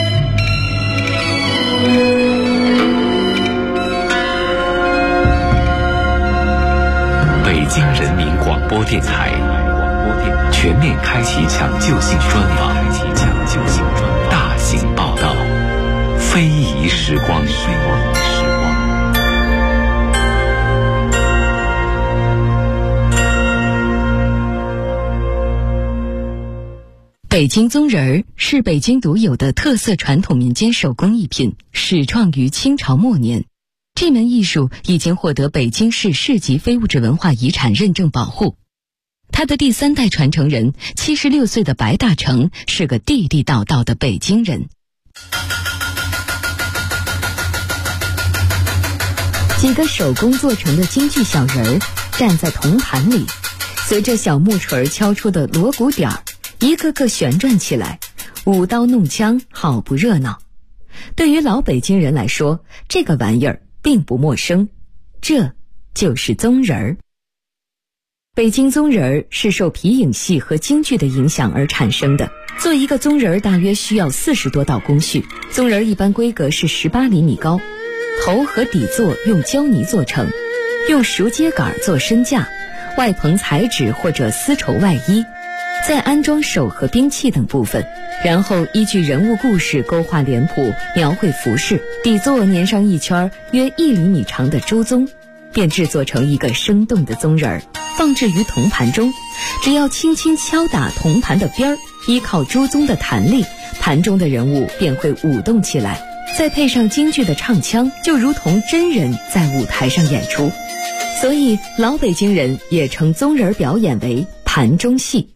北京人民广播电台全面开启抢救性专访，大型报道，非遗时光。 北京宗人儿是北京独有的特色传统民间手工艺品，始创于清朝末年。这门艺术已经获得北京市市级非物质文化遗产认证保护。他的第3代传承人76岁的白大成是个地地道道的北京人。几个手工做成的京剧小人儿站在铜盘里，随着小木锤敲出的锣鼓点儿，一个个旋转起来，舞刀弄枪，好不热闹。对于老北京人来说，这个玩意儿并不陌生，这就是宗人儿。北京宗人儿是受皮影戏和京剧的影响而产生的。做一个宗人儿大约需要40多道工序，宗人儿一般规格是18厘米高，头和底座用胶泥做成，用熟秸秆做身架，外棚彩纸或者丝绸外衣，再安装手和兵器等部分，然后依据人物故事勾画脸谱，描绘服饰，底座粘上一圈约1厘米长的周宗，便制作成一个生动的宗人儿，放置于铜盘中。只要轻轻敲打铜盘的边儿，依靠朱宗的弹力， 盘中的人物便会舞动起来，再配上京剧的唱腔，就如同真人在舞台上演出。所以老北京人也称宗人表演为盘中戏。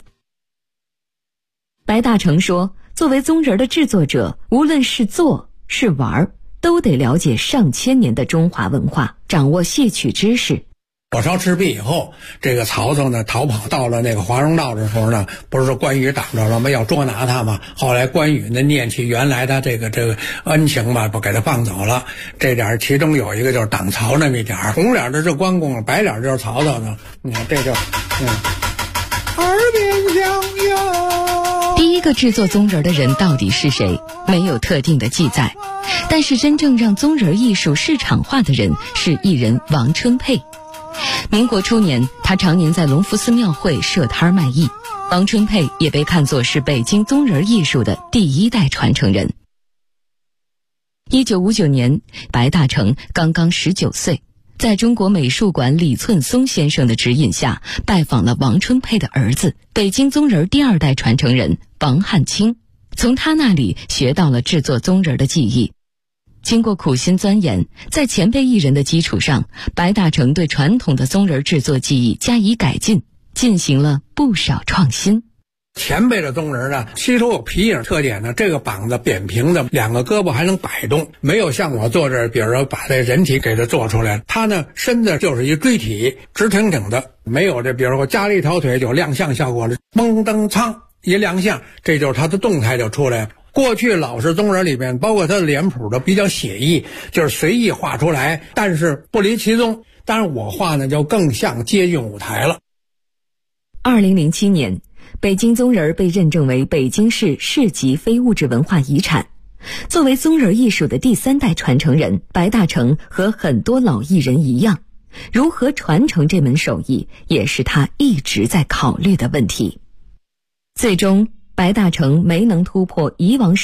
白大成说，作为宗人的制作者，无论是做是玩，都得了解上千年的中华文化，掌握戏曲知识。 火烧赤壁以后，这个曹操呢逃跑到了那个华容道的时候呢，不是说关羽挡着了吗？要捉拿他嘛。后来关羽呢念起原来他这个恩情吧，不给他放走了。这点其中有一个就是挡曹那么一点，红脸的是关公，白脸就是曹操呢。你看这就耳边响哟。 第一个制作宗人的人到底是谁？没有特定的记载。但是真正让宗人艺术市场化的人是艺人王春佩。民国初年，他常年在隆福寺庙会设摊卖艺。王春佩也被看作是北京宗人艺术的第一代传承人。1959年，白大成刚刚19岁，在中国美术馆李寸松先生的指引下，拜访了王春佩的儿子，北京宗人第二代传承人王汉卿，从他那里学到了制作宗人的技艺。经过苦心钻研，在前辈艺人的基础上，白大成对传统的宗人制作技艺加以改进，进行了不少创新。 前辈的宗人呢，吸收有皮影特点呢，这个膀子扁平的，两个胳膊还能摆动，没有像我做这，比如说把这人体给它做出来，他呢身子就是一锥体，直挺挺的，没有这比如说加了一条腿有亮相效果了，嘣噔噌一亮相，这就是他的动态就出来了。过去老式宗人里边，包括他的脸谱都比较写意，就是随意画出来，但是不离其宗。当然我画呢就更像接近舞台了。 2007年，北京宗人被认证为北京市市级非物质文化遗产。作为宗人艺术的第三代传承人，白大成和很多老艺人一样，如何传承这门手艺，也是他一直在考虑的问题。最终，白大成没能突破以往